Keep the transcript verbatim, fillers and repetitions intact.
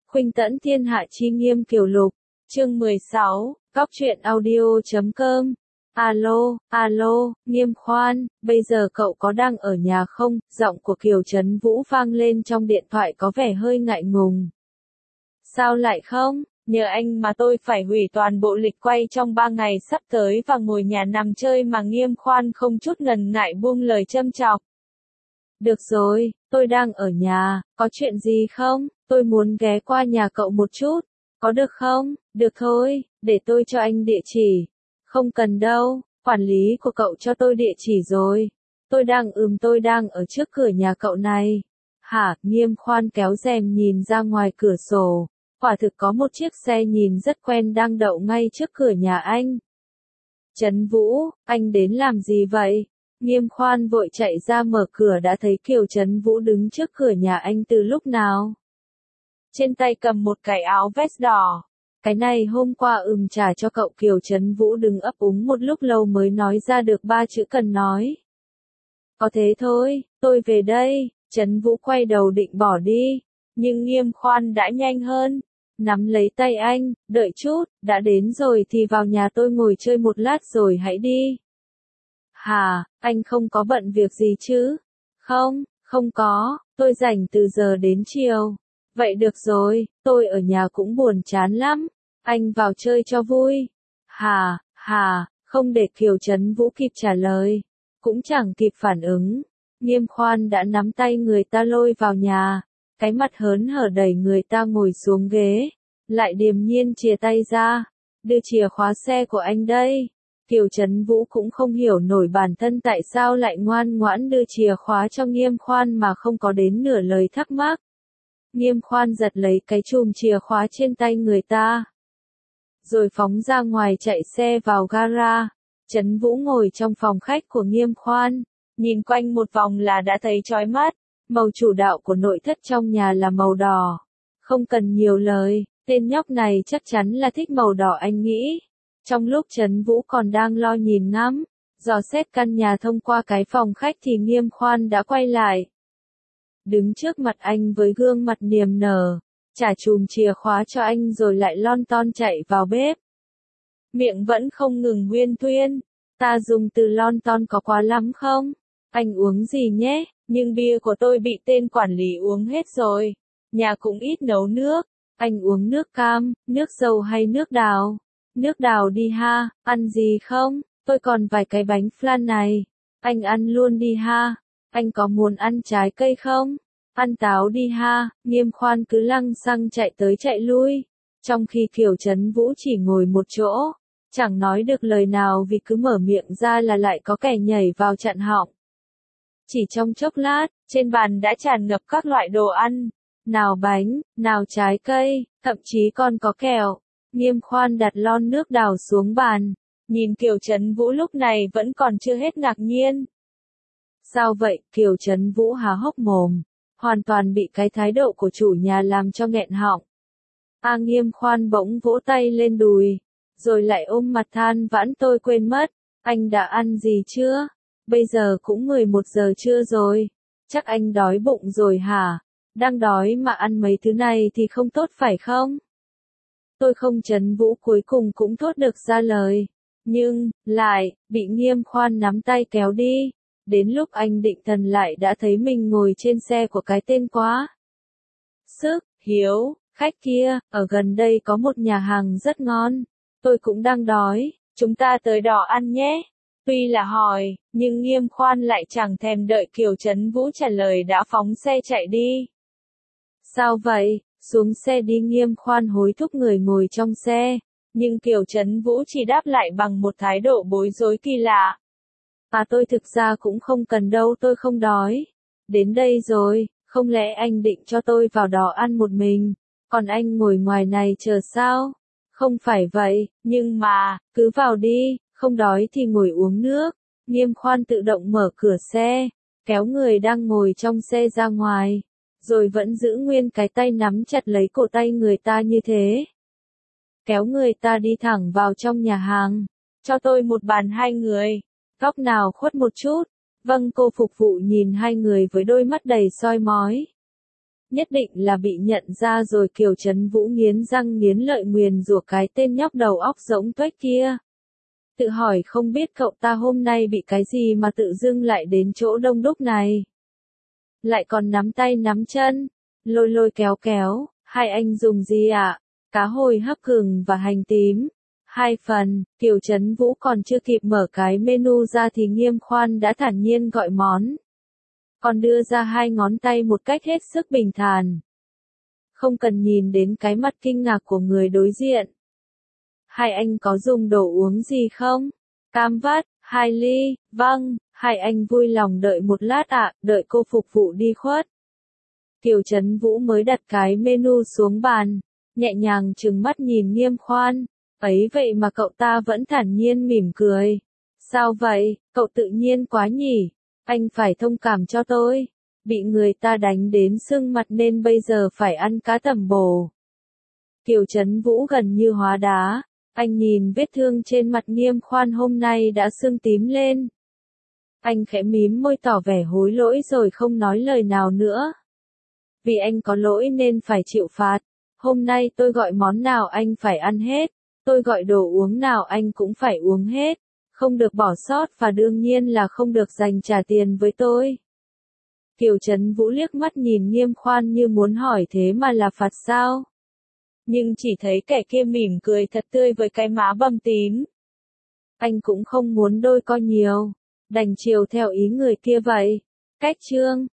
Khuynh tẫn thiên hạ chi nghiêm kiều lục, chương mười sáu, Cóc truyện audio chấm com. Alo, alo, Nghiêm Khoan, bây giờ cậu có đang ở nhà không? Giọng của Kiều Trấn Vũ vang lên trong điện thoại có vẻ hơi ngại ngùng. Sao lại không? Nhờ anh mà tôi phải hủy toàn bộ lịch quay trong ba ngày sắp tới và ngồi nhà nằm chơi mà Nghiêm Khoan không chút ngần ngại buông lời châm chọc. Được rồi, tôi đang ở nhà, có chuyện gì không? Tôi muốn ghé qua nhà cậu một chút. Có được không? Được thôi, để tôi cho anh địa chỉ. Không cần đâu, quản lý của cậu cho tôi địa chỉ rồi. Tôi đang ừm tôi đang ở trước cửa nhà cậu này. Hả? Nghiêm Khoan kéo rèm nhìn ra ngoài cửa sổ. Quả thực có một chiếc xe nhìn rất quen đang đậu ngay trước cửa nhà anh. Trấn Vũ, anh đến làm gì vậy? Nghiêm Khoan vội chạy ra mở cửa đã thấy Kiều Trấn Vũ đứng trước cửa nhà anh từ lúc nào. Trên tay cầm một cái áo vest đỏ. Cái này hôm qua ừm trả cho cậu. Kiều Trấn Vũ đứng ấp úng một lúc lâu mới nói ra được ba chữ cần nói. Có thế thôi, tôi về đây. Trấn Vũ quay đầu định bỏ đi. Nhưng Nghiêm Khoan đã nhanh hơn. Nắm lấy tay anh, đợi chút, đã đến rồi thì vào nhà tôi ngồi chơi một lát rồi hãy đi. Hà, anh không có bận việc gì chứ? Không, không có, tôi rảnh từ giờ đến chiều. Vậy được rồi, tôi ở nhà cũng buồn chán lắm. Anh vào chơi cho vui. Hà, hà, không để Kiều Trấn Vũ kịp trả lời. Cũng chẳng kịp phản ứng. Nghiêm Khoan đã nắm tay người ta lôi vào nhà. Cái mặt hớn hở đẩy người ta ngồi xuống ghế. Lại điềm nhiên chìa tay ra. Đưa chìa khóa xe của anh đây. Kiều Trấn Vũ cũng không hiểu nổi bản thân tại sao lại ngoan ngoãn đưa chìa khóa cho Nghiêm Khoan mà không có đến nửa lời thắc mắc. Nghiêm Khoan giật lấy cái chùm chìa khóa trên tay người ta. Rồi phóng ra ngoài chạy xe vào gara. Trấn Vũ ngồi trong phòng khách của Nghiêm Khoan. Nhìn quanh một vòng là đã thấy chói mắt. Màu chủ đạo của nội thất trong nhà là màu đỏ. Không cần nhiều lời, tên nhóc này chắc chắn là thích màu đỏ anh nghĩ. Trong lúc Trấn Vũ còn đang lo nhìn ngắm, dò xét căn nhà thông qua cái phòng khách thì Nghiêm Khoan đã quay lại. Đứng trước mặt anh với gương mặt niềm nở, trả chùm chìa khóa cho anh rồi lại lon ton chạy vào bếp. Miệng vẫn không ngừng huyên thuyên, ta dùng từ lon ton có quá lắm không? Anh uống gì nhé, nhưng bia của tôi bị tên quản lý uống hết rồi. Nhà cũng ít nấu nước, anh uống nước cam, nước dâu hay nước đào? Nước đào đi ha, ăn gì không? Tôi còn vài cái bánh flan này. Anh ăn luôn đi ha. Anh có muốn ăn trái cây không? Ăn táo đi ha. Nghiêm Khoan cứ lăng xăng chạy tới chạy lui. Trong khi Kiều Trấn Vũ chỉ ngồi một chỗ. Chẳng nói được lời nào vì cứ mở miệng ra là lại có kẻ nhảy vào chặn họng. Chỉ trong chốc lát, trên bàn đã tràn ngập các loại đồ ăn. Nào bánh, nào trái cây, thậm chí còn có kẹo. Nghiêm Khoan đặt lon nước đào xuống bàn. Nhìn Kiều Trấn Vũ lúc này vẫn còn chưa hết ngạc nhiên. Sao vậy? Kiều Trấn Vũ há hốc mồm. Hoàn toàn bị cái thái độ của chủ nhà làm cho nghẹn họng. A Nghiêm Khoan bỗng vỗ tay lên đùi. Rồi lại ôm mặt than vãn tôi quên mất. Anh đã ăn gì chưa? Bây giờ cũng mười một giờ trưa rồi. Chắc anh đói bụng rồi hả? Đang đói mà ăn mấy thứ này thì không tốt phải không? Tôi không. Trấn Vũ cuối cùng cũng thốt được ra lời. Nhưng, lại, bị Nghiêm Khoan nắm tay kéo đi. Đến lúc anh định thần lại đã thấy mình ngồi trên xe của cái tên quá sức hiếu, khách kia. Ở gần đây có một nhà hàng rất ngon. Tôi cũng đang đói, chúng ta tới đó ăn nhé. Tuy là hỏi, nhưng Nghiêm Khoan lại chẳng thèm đợi Kiều Trấn Vũ trả lời đã phóng xe chạy đi. Sao vậy? Xuống xe đi. Nghiêm Khoan hối thúc người ngồi trong xe. Nhưng Kiều Trấn Vũ chỉ đáp lại bằng một thái độ bối rối kỳ lạ. À tôi thực ra cũng không cần đâu, tôi không đói. Đến đây rồi, không lẽ anh định cho tôi vào đó ăn một mình, còn anh ngồi ngoài này chờ sao? Không phải vậy, nhưng mà, cứ vào đi, không đói thì ngồi uống nước. Nghiêm Khoan tự động mở cửa xe, kéo người đang ngồi trong xe ra ngoài, rồi vẫn giữ nguyên cái tay nắm chặt lấy cổ tay người ta như thế. Kéo người ta đi thẳng vào trong nhà hàng. Cho tôi một bàn hai người. Góc nào khuất một chút. Vâng cô phục vụ nhìn hai người với đôi mắt đầy soi mói. Nhất định là bị nhận ra rồi. Kiều Trấn Vũ nghiến răng nghiến lợi nguyền rủa cái tên nhóc đầu óc rỗng tuếch kia. Tự hỏi không biết cậu ta hôm nay bị cái gì mà tự dưng lại đến chỗ đông đúc này. Lại còn nắm tay nắm chân, lôi lôi kéo kéo, hai anh dùng gì ạ? À? Cá hồi hấp gừng và hành tím. Hai phần, Kiều Trấn Vũ còn chưa kịp mở cái menu ra thì Nghiêm Khoan đã thản nhiên gọi món. Còn đưa ra hai ngón tay một cách hết sức bình thản. Không cần nhìn đến cái mặt kinh ngạc của người đối diện. Hai anh có dùng đồ uống gì không? Cam vắt, hai ly, vâng, hai anh vui lòng đợi một lát ạ, đợi cô phục vụ đi khuất. Kiều Trấn Vũ mới đặt cái menu xuống bàn, nhẹ nhàng trừng mắt nhìn Nghiêm Khoan, ấy vậy mà cậu ta vẫn thản nhiên mỉm cười. Sao vậy, cậu tự nhiên quá nhỉ, anh phải thông cảm cho tôi, bị người ta đánh đến sưng mặt nên bây giờ phải ăn cá tẩm bổ. Kiều Trấn Vũ gần như hóa đá. Anh nhìn vết thương trên mặt Nghiêm Khoan hôm nay đã sưng tím lên. Anh khẽ mím môi tỏ vẻ hối lỗi rồi không nói lời nào nữa. Vì anh có lỗi nên phải chịu phạt. Hôm nay tôi gọi món nào anh phải ăn hết. Tôi gọi đồ uống nào anh cũng phải uống hết. Không được bỏ sót và đương nhiên là không được dành trả tiền với tôi. Kiều Trấn Vũ liếc mắt nhìn Nghiêm Khoan như muốn hỏi thế mà là phạt sao? Nhưng chỉ thấy kẻ kia mỉm cười thật tươi với cái má bầm tím. Anh cũng không muốn đôi co nhiều, đành chiều theo ý người kia vậy. Cách chương